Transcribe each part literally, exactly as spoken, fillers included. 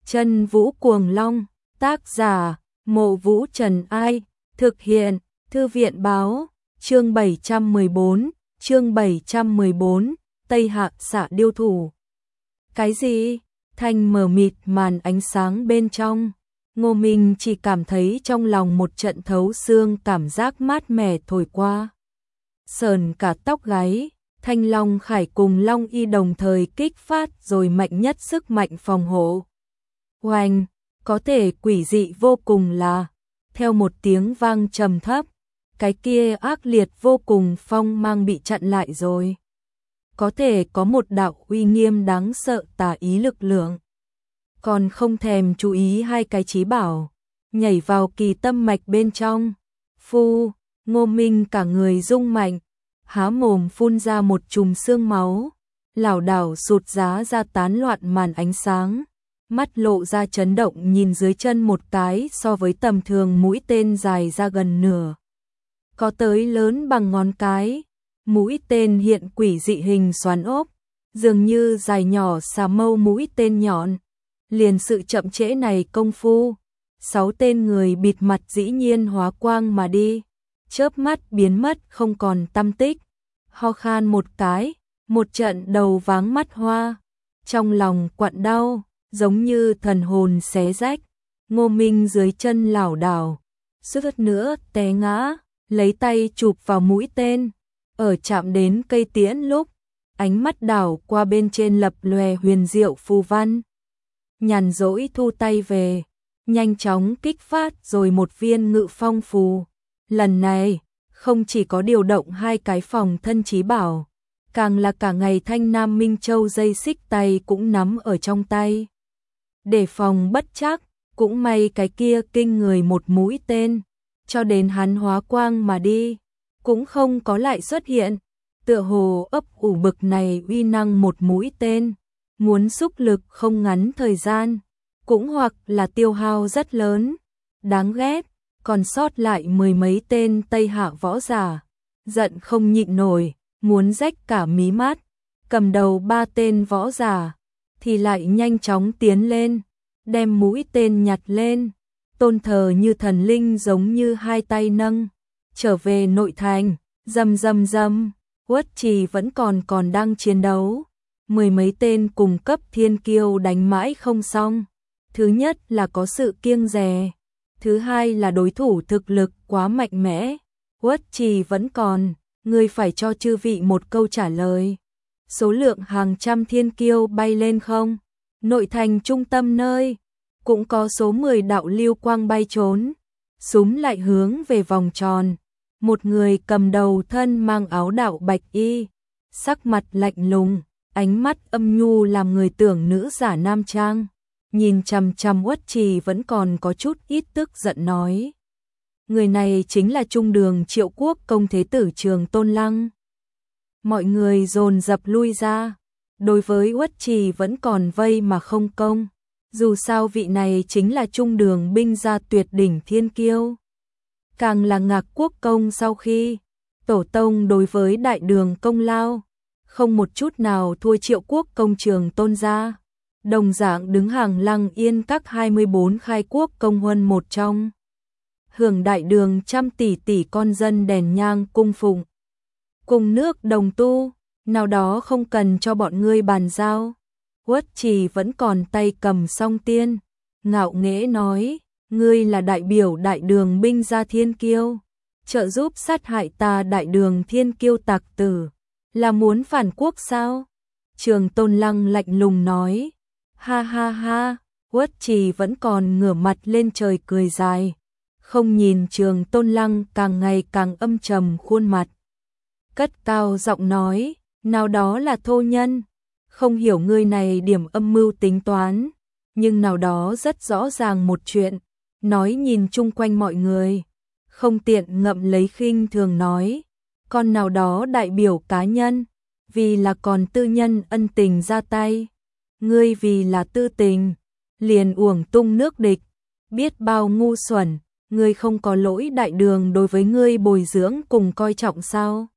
Chân Vũ Cuồng Long, tác giả, Mộ Vũ Trần Ai, thực hiện, Thư viện Báo, chương bảy trăm mười bốn, chương bảy trăm mười bốn, Tây Hạ xạ điêu thủ. Cái gì? Thanh mờ mịt màn ánh sáng bên trong. Ngô Minh chỉ cảm thấy trong lòng một trận thấu xương cảm giác mát mẻ thổi qua. Sờn cả tóc gáy, Thanh Long Khải cùng Long Y đồng thời kích phát rồi mạnh nhất sức mạnh phòng hộ. Oanh, có thể quỷ dị vô cùng là, theo một tiếng vang trầm thấp, cái kia ác liệt vô cùng phong mang bị chặn lại rồi. Có thể có một đạo uy nghiêm đáng sợ tà ý lực lượng. Còn không thèm chú ý hai cái chí bảo, nhảy vào kỳ tâm mạch bên trong. Phu, Ngô Minh cả người rung mạnh, há mồm phun ra một chùm xương máu, lảo đảo sụt giá ra tán loạn màn ánh sáng, mắt lộ ra chấn động nhìn dưới chân một cái so với tầm thường mũi tên dài ra gần nửa. Có tới lớn bằng ngón cái, mũi tên hiện quỷ dị hình xoắn ốc, dường như dài nhỏ xà mâu mũi tên nhọn. Liền sự chậm trễ này công phu, sáu tên người bịt mặt dĩ nhiên hóa quang mà đi, chớp mắt biến mất không còn tăm tích. Ho khan một cái, một trận đầu váng mắt hoa, trong lòng quặn đau, giống như thần hồn xé rách. Ngô Minh dưới chân lảo đảo, suýt nữa té ngã, lấy tay chụp vào mũi tên, ở chạm đến cây tiễn lúc, ánh mắt đảo qua bên trên lập lòe huyền diệu phù văn. Nhàn rỗi thu tay về, nhanh chóng kích phát rồi một viên ngự phong phù. Lần này, không chỉ có điều động hai cái phòng thân chí bảo, càng là cả ngày Thanh Nam Minh Châu dây xích tay cũng nắm ở trong tay. Để phòng bất chắc, cũng may cái kia kinh người một mũi tên, cho đến hắn hóa quang mà đi, cũng không có lại xuất hiện. Tựa hồ ấp ủ bực này uy năng một mũi tên, muốn xúc lực không ngắn thời gian, cũng hoặc là tiêu hao rất lớn. Đáng ghét, còn sót lại mười mấy tên Tây Hạ võ giả, giận không nhịn nổi, muốn rách cả mí mắt. Cầm đầu ba tên võ giả, thì lại nhanh chóng tiến lên, đem mũi tên nhặt lên, tôn thờ như thần linh giống như hai tay nâng, trở về nội thành. Rầm rầm rầm, Uất Trì vẫn còn còn đang chiến đấu. Mười mấy tên cùng cấp thiên kiêu đánh mãi không xong. Thứ nhất là có sự kiêng dè, thứ hai là đối thủ thực lực quá mạnh mẽ. Uất Trì vẫn còn, ngươi phải cho chư vị một câu trả lời. Số lượng hàng trăm thiên kiêu bay lên không? Nội thành trung tâm nơi, cũng có số mười đạo lưu quang bay trốn, súng lại hướng về vòng tròn. Một người cầm đầu thân mang áo đạo bạch y, sắc mặt lạnh lùng, ánh mắt âm nhu làm người tưởng nữ giả nam trang, nhìn chằm chằm Uất Trì vẫn còn có chút ít tức giận nói. Người này chính là Trung Đường Triệu Quốc công thế tử Trường Tôn Lăng. Mọi người dồn dập lui ra, đối với Uất Trì vẫn còn vây mà không công, dù sao vị này chính là Trung Đường binh gia tuyệt đỉnh thiên kiêu. Càng là Ngạc Quốc công sau khi tổ tông đối với đại đường công lao, không một chút nào thua Triệu Quốc công Trường Tôn gia, đồng dạng đứng hàng Lăng Yên các hai mươi bốn khai quốc công huân một trong. Hưởng đại đường trăm tỷ tỷ con dân đèn nhang cung phụng, cùng nước đồng tu, nào đó không cần cho bọn ngươi bàn giao. Uất Trì vẫn còn tay cầm song tiên, ngạo nghễ nói, ngươi là đại biểu đại đường binh gia thiên kiêu, trợ giúp sát hại ta đại đường thiên kiêu tặc tử, là muốn phản quốc sao? Trường Tôn Lăng lạnh lùng nói, ha ha ha. Uất Trì vẫn còn ngửa mặt lên trời cười dài, không nhìn Trường Tôn Lăng càng ngày càng âm trầm khuôn mặt, cất cao giọng nói, nào đó là thô nhân, không hiểu ngươi này điểm âm mưu tính toán, nhưng nào đó rất rõ ràng một chuyện. Nói nhìn chung quanh mọi người, không tiện ngậm lấy khinh thường nói, con nào đó đại biểu cá nhân, vì là còn tư nhân ân tình ra tay, ngươi vì là tư tình, liền uổng tung nước địch, biết bao ngu xuẩn, ngươi không có lỗi đại đường đối với ngươi bồi dưỡng cùng coi trọng sao?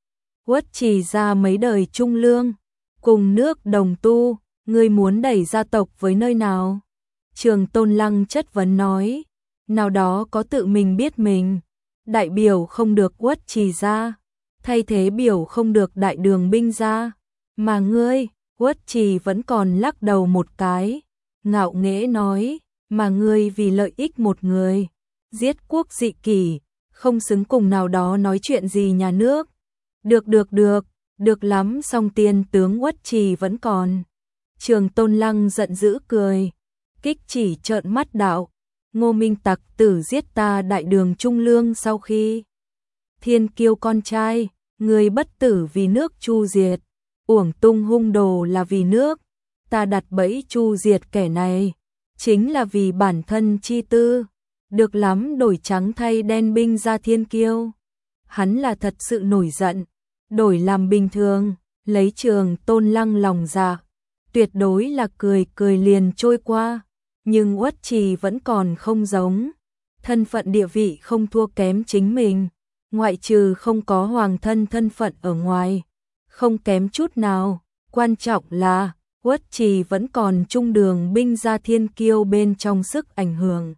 Uất Trì ra mấy đời trung lương, cùng nước đồng tu, ngươi muốn đẩy gia tộc với nơi nào? Trường Tôn Lăng chất vấn nói, nào đó có tự mình biết mình, đại biểu không được Uất Trì ra, thay thế biểu không được đại đường binh ra, mà ngươi, Uất Trì vẫn còn lắc đầu một cái, ngạo nghễ nói, mà ngươi vì lợi ích một người, giết quốc dị kỷ, không xứng cùng nào đó nói chuyện gì nhà nước. Được được được, được lắm, song tiên tướng Uất Trì vẫn còn. Trường Tôn Lăng giận dữ cười, kích chỉ trợn mắt đạo, Ngô Minh tặc tử giết ta đại đường trung lương sau khi thiên kiêu con trai, người bất tử vì nước chu diệt, uổng tung hung đồ là vì nước, ta đặt bẫy chu diệt kẻ này, chính là vì bản thân chi tư, được lắm, đổi trắng thay đen binh ra thiên kiêu. Hắn là thật sự nổi giận, đổi làm bình thường, lấy Trường Tôn Lăng lòng dạ, tuyệt đối là cười cười liền trôi qua, nhưng Uất Trì vẫn còn không giống, thân phận địa vị không thua kém chính mình, ngoại trừ không có hoàng thân thân phận ở ngoài, không kém chút nào, quan trọng là Uất Trì vẫn còn trung đường binh gia thiên kiêu bên trong sức ảnh hưởng.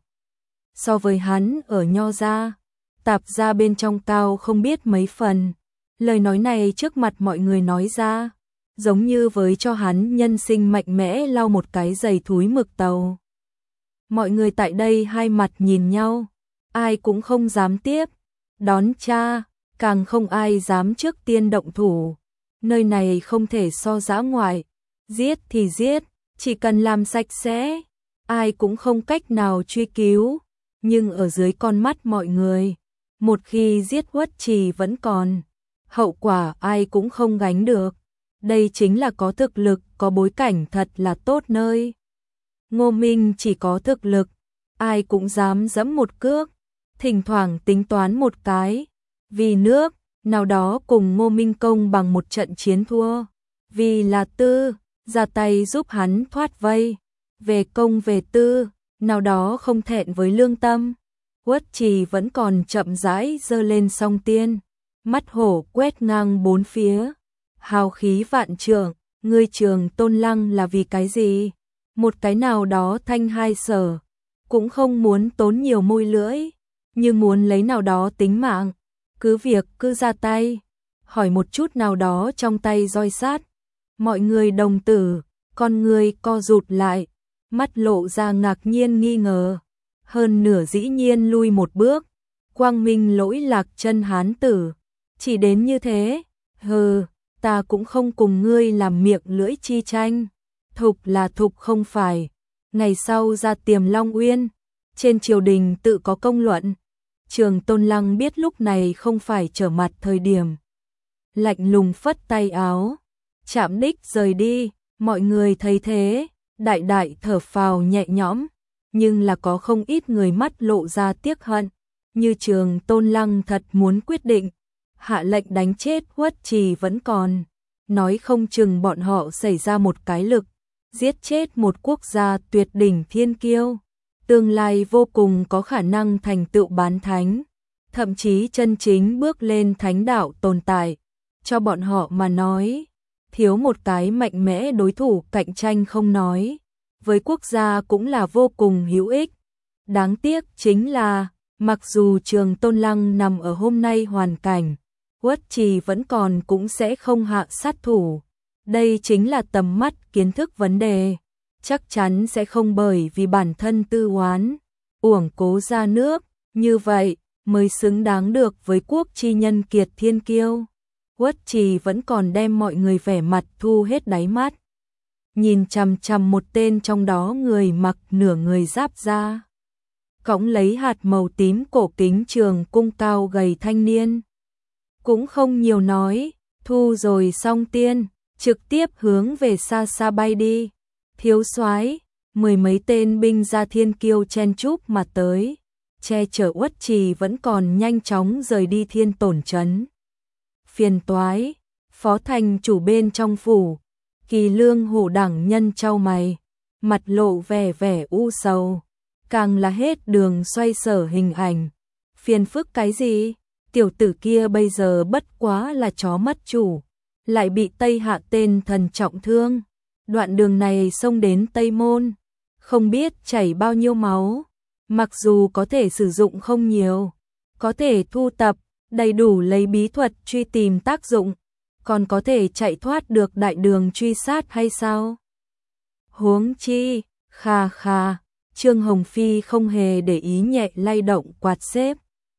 So với hắn ở Nho gia, Tạp gia bên trong cao không biết mấy phần, lời nói này trước mặt mọi người nói ra, giống như với cho hắn nhân sinh mạnh mẽ lau một cái giày thúi mực tàu. Mọi người tại đây hai mặt nhìn nhau, ai cũng không dám tiếp đón cha, càng không ai dám trước tiên động thủ. Nơi này không thể so dã ngoại, giết thì giết, chỉ cần làm sạch sẽ, ai cũng không cách nào truy cứu, nhưng ở dưới con mắt mọi người, một khi giết Uất Trì vẫn còn, hậu quả ai cũng không gánh được. Đây chính là có thực lực, có bối cảnh thật là tốt nơi. Ngô Minh chỉ có thực lực, ai cũng dám dẫm một cước, thỉnh thoảng tính toán một cái, vì nước, nào đó cùng Ngô Minh công bằng một trận chiến thua, vì là tư, ra tay giúp hắn thoát vây, về công về tư, nào đó không thẹn với lương tâm. Uất Trì vẫn còn chậm rãi giơ lên song tiên, mắt hổ quét ngang bốn phía, hào khí vạn trượng, ngươi Trường Tôn Lăng là vì cái gì? Một cái nào đó thanh hai sở, cũng không muốn tốn nhiều môi lưỡi, như muốn lấy nào đó tính mạng, cứ việc cứ ra tay, hỏi một chút nào đó trong tay roi sát. Mọi người đồng tử, con người co rụt lại, mắt lộ ra ngạc nhiên nghi ngờ, hơn nửa dĩ nhiên lui một bước, quang minh lỗi lạc chân hán tử, chỉ đến như thế, hừ, ta cũng không cùng ngươi làm miệng lưỡi chi tranh, thục là thục không phải. Ngày sau ra Tiềm Long Uyên, trên triều đình tự có công luận. Trường Tôn Lăng biết lúc này không phải trở mặt thời điểm, lạnh lùng phất tay áo, chạm đích rời đi. Mọi người thấy thế, đại đại thở phào nhẹ nhõm, nhưng là có không ít người mắt lộ ra tiếc hận, như Trường Tôn Lăng thật muốn quyết định hạ lệnh đánh chết Uất Trì vẫn còn, nói không chừng bọn họ xảy ra một cái lực, giết chết một quốc gia tuyệt đỉnh thiên kiêu, tương lai vô cùng có khả năng thành tựu bán thánh, thậm chí chân chính bước lên thánh đạo tồn tại. Cho bọn họ mà nói, thiếu một cái mạnh mẽ đối thủ cạnh tranh không nói, với quốc gia cũng là vô cùng hữu ích. Đáng tiếc chính là, mặc dù Trường Tôn Lăng nằm ở hôm nay hoàn cảnh, Uất Trì vẫn còn cũng sẽ không hạ sát thủ. Đây chính là tầm mắt kiến thức vấn đề, chắc chắn sẽ không bởi vì bản thân tư oán, uổng cố ra nước, như vậy mới xứng đáng được với quốc chi nhân kiệt thiên kiêu. Uất Trì vẫn còn đem mọi người vẻ mặt thu hết đáy mắt, nhìn chằm chằm một tên trong đó người mặc nửa người giáp da, cõng lấy hạt màu tím cổ kính trường cung cao gầy thanh niên. Cũng không nhiều nói, thu rồi xong tiên, trực tiếp hướng về xa xa bay đi. Thiếu soái, mười mấy tên binh gia thiên kiêu chen chúc mà tới, che chở Uất Trì vẫn còn nhanh chóng rời đi Thiên Tổn trấn. Phiền toái, phó thành chủ bên trong phủ, Kỳ Lương hổ đẳng nhân trao mày, mặt lộ vẻ vẻ u sầu, càng là hết đường xoay sở hình ảnh. Phiền phức cái gì? Tiểu tử kia bây giờ bất quá là chó mất chủ, lại bị Tây Hạ tên thần trọng thương. Đoạn đường này xông đến Tây Môn, không biết chảy bao nhiêu máu, mặc dù có thể sử dụng không nhiều, có thể thu tập, đầy đủ lấy bí thuật truy tìm tác dụng, còn có thể chạy thoát được đại đường truy sát hay sao? Huống chi, kha kha, Trương Hồng Phi không hề để ý nhẹ lay động quạt xếp.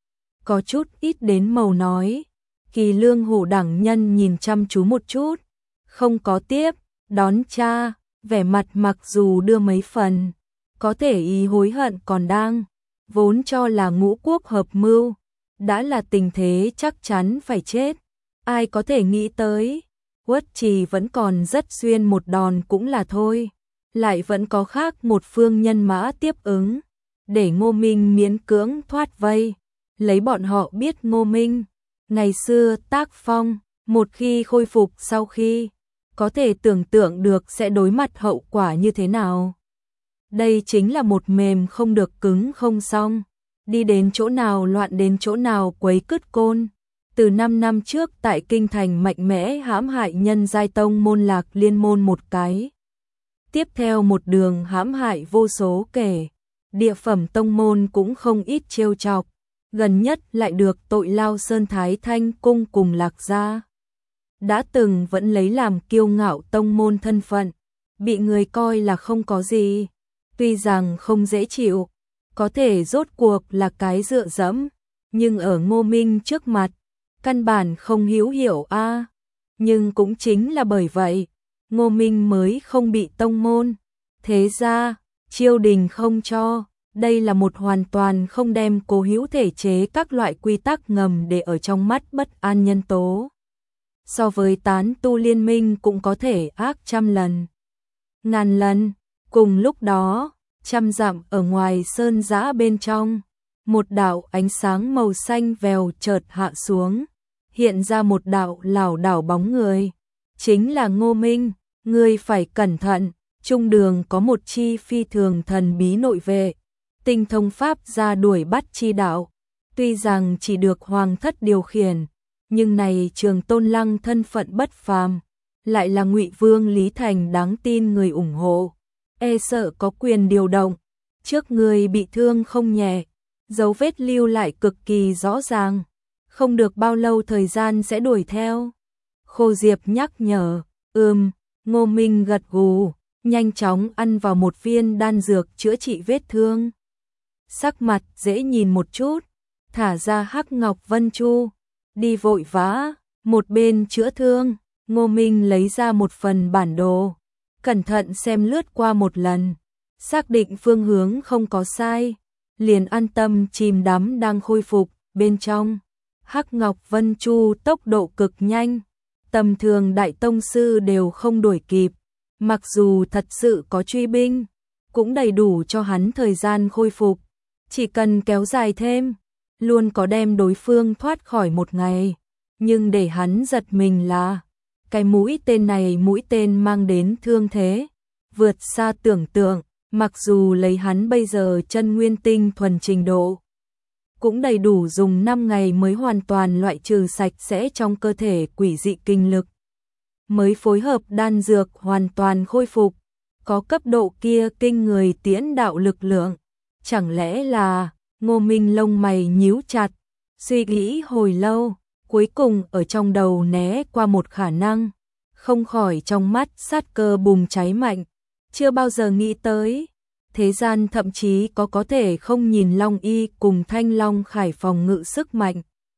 Có chút ít đến màu nói, Kỳ Lương Hổ đẳng nhân nhìn chăm chú một chút, không có tiếp, đón cha, vẻ mặt mặc dù đưa mấy phần, có thể ý hối hận còn đang, vốn cho là ngũ quốc hợp mưu, đã là tình thế chắc chắn phải chết, ai có thể nghĩ tới, Uất Trì vẫn còn rất xuyên một đòn cũng là thôi, lại vẫn có khác một phương nhân mã tiếp ứng, để Ngô Minh miễn cưỡng thoát vây, lấy bọn họ biết Ngô Minh, ngày xưa tác phong, một khi khôi phục sau khi, có thể tưởng tượng được sẽ đối mặt hậu quả như thế nào. Đây chính là một mềm không được cứng không xong, đi đến chỗ nào loạn đến chỗ nào quấy cứt côn. Từ năm năm trước tại Kinh Thành mạnh mẽ hãm hại nhân giai tông môn Lạc Liên môn một cái. Tiếp theo một đường hãm hại vô số kể, địa phẩm tông môn cũng không ít trêu chọc, gần nhất lại được tội lao Sơn Thái Thanh cung cùng Lạc gia. Đã từng vẫn lấy làm kiêu ngạo tông môn thân phận, bị người coi là không có gì, tuy rằng không dễ chịu, có thể rốt cuộc là cái dựa dẫm, nhưng ở Ngô Minh trước mặt, căn bản không hữu hiệu a. À. Nhưng cũng chính là bởi vậy, Ngô Minh mới không bị tông môn, thế ra, triều đình không cho, đây là một hoàn toàn không đem cố hữu thể chế các loại quy tắc ngầm để ở trong mắt bất an nhân tố. So với tán tu liên minh cũng có thể ác trăm lần, ngàn lần, cùng lúc đó, trăm dặm ở ngoài sơn giã bên trong, một đạo ánh sáng màu xanh vèo chợt hạ xuống, hiện ra một đạo lảo đảo bóng người, chính là Ngô Minh, ngươi phải cẩn thận, trung đường có một chi phi thường thần bí nội vệ, tinh thông pháp ra đuổi bắt chi đạo, tuy rằng chỉ được hoàng thất điều khiển, nhưng này Trường Tôn Lăng thân phận bất phàm, lại là Ngụy Vương Lý Thành đáng tin người ủng hộ, e sợ có quyền điều động, trước người bị thương không nhẹ, dấu vết lưu lại cực kỳ rõ ràng, không được bao lâu thời gian sẽ đuổi theo. Khô Diệp nhắc nhở, ừm, Ngô Minh gật gù, nhanh chóng ăn vào một viên đan dược chữa trị vết thương. Sắc mặt dễ nhìn một chút, thả ra Hắc Ngọc Vân Chu, đi vội vã, một bên chữa thương, Ngô Minh lấy ra một phần bản đồ, cẩn thận xem lướt qua một lần, xác định phương hướng không có sai, liền an tâm chìm đắm đang khôi phục bên trong. Hắc Ngọc Vân Chu tốc độ cực nhanh, tầm thường đại tông sư đều không đuổi kịp, mặc dù thật sự có truy binh, cũng đầy đủ cho hắn thời gian khôi phục, chỉ cần kéo dài thêm, luôn có đem đối phương thoát khỏi một ngày, nhưng để hắn giật mình là, cái mũi tên này mũi tên mang đến thương thế, vượt xa tưởng tượng, mặc dù lấy hắn bây giờ chân nguyên tinh thuần trình độ, cũng đầy đủ dùng năm ngày mới hoàn toàn loại trừ sạch sẽ trong cơ thể quỷ dị kinh lực. Mới phối hợp đan dược hoàn toàn khôi phục, có cấp độ kia kinh người tiễn đạo lực lượng. Chẳng lẽ là, Ngô Minh lông mày nhíu chặt, suy nghĩ hồi lâu, cuối cùng ở trong đầu né qua một khả năng, không khỏi trong mắt sát cơ bùng cháy mạnh, chưa bao giờ nghĩ tới. Thế gian thậm chí có có thể không nhìn Long Y cùng Thanh Long Khải phòng ngự sức mạnh.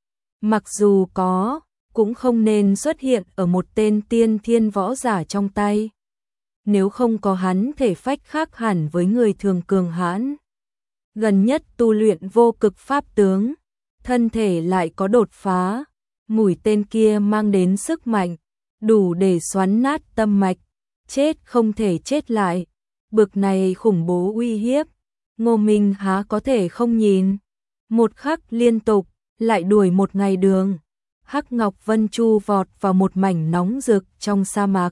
Mặc dù có, cũng không nên xuất hiện ở một tên tiên thiên võ giả trong tay. Nếu không có hắn thể phách khác hẳn với người thường cường hãn. Gần nhất tu luyện vô cực pháp tướng, thân thể lại có đột phá, mũi tên kia mang đến sức mạnh, đủ để xoắn nát tâm mạch, chết không thể chết lại. Bực này khủng bố uy hiếp, Ngô Minh há có thể không nhìn. Một khắc liên tục, lại đuổi một ngày đường. Hắc Ngọc Vân Chu vọt vào một mảnh nóng rực trong sa mạc.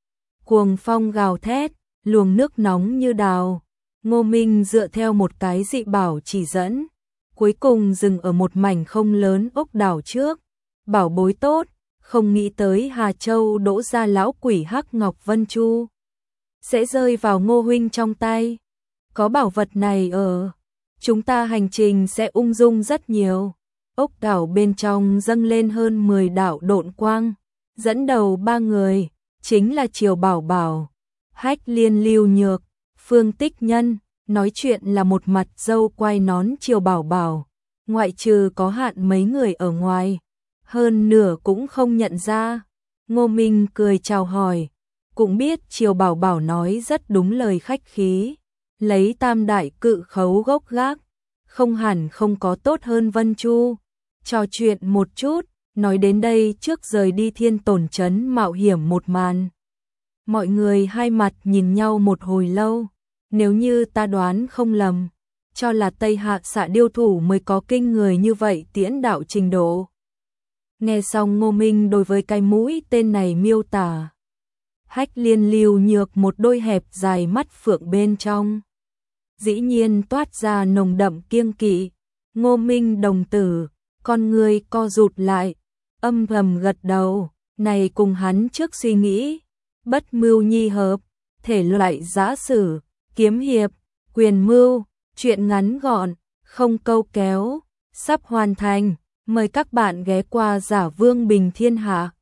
Cuồng phong gào thét, luồng nước nóng như đào. Ngô Minh dựa theo một cái dị bảo chỉ dẫn, cuối cùng dừng ở một mảnh không lớn ốc đảo trước. Bảo bối tốt, không nghĩ tới Hà Châu đỗ ra lão quỷ Hắc Ngọc Vân Chu sẽ rơi vào Ngô huynh trong tay. Có bảo vật này ở, chúng ta hành trình sẽ ung dung rất nhiều. Ốc đảo bên trong dâng lên hơn mười đạo độn quang, dẫn đầu ba người, chính là Triều Bảo Bảo, Hách Liên Lưu Nhược, Phương Tích Nhân. Nói chuyện là một mặt dâu quai nón Triều Bảo Bảo, ngoại trừ có hạn mấy người ở ngoài, hơn nửa cũng không nhận ra. Ngô Minh cười chào hỏi, cũng biết Triều Bảo Bảo nói rất đúng lời khách khí, lấy tam đại cự khấu gốc gác, không hẳn không có tốt hơn Vân Chu. Trò chuyện một chút, nói đến đây trước rời đi Thiên Tổn trấn mạo hiểm một màn. Mọi người hai mặt nhìn nhau một hồi lâu, nếu như ta đoán không lầm, cho là Tây Hạ Xạ Điêu thủ mới có kinh người như vậy tiễn đạo trình độ. Nghe xong Ngô Minh đối với cái mũi tên này miêu tả, Hách Liên Lưu Nhược một đôi hẹp dài mắt phượng bên trong, dĩ nhiên toát ra nồng đậm kiêng kỵ. Ngô Minh đồng tử, con người co rụt lại, âm thầm gật đầu, này cùng hắn trước suy nghĩ, bất mưu nhi hợp, thể loại giã sử, kiếm hiệp, quyền mưu, chuyện ngắn gọn, không câu kéo, sắp hoàn thành, mời các bạn ghé qua Giả Vương Bình Thiên Hạ.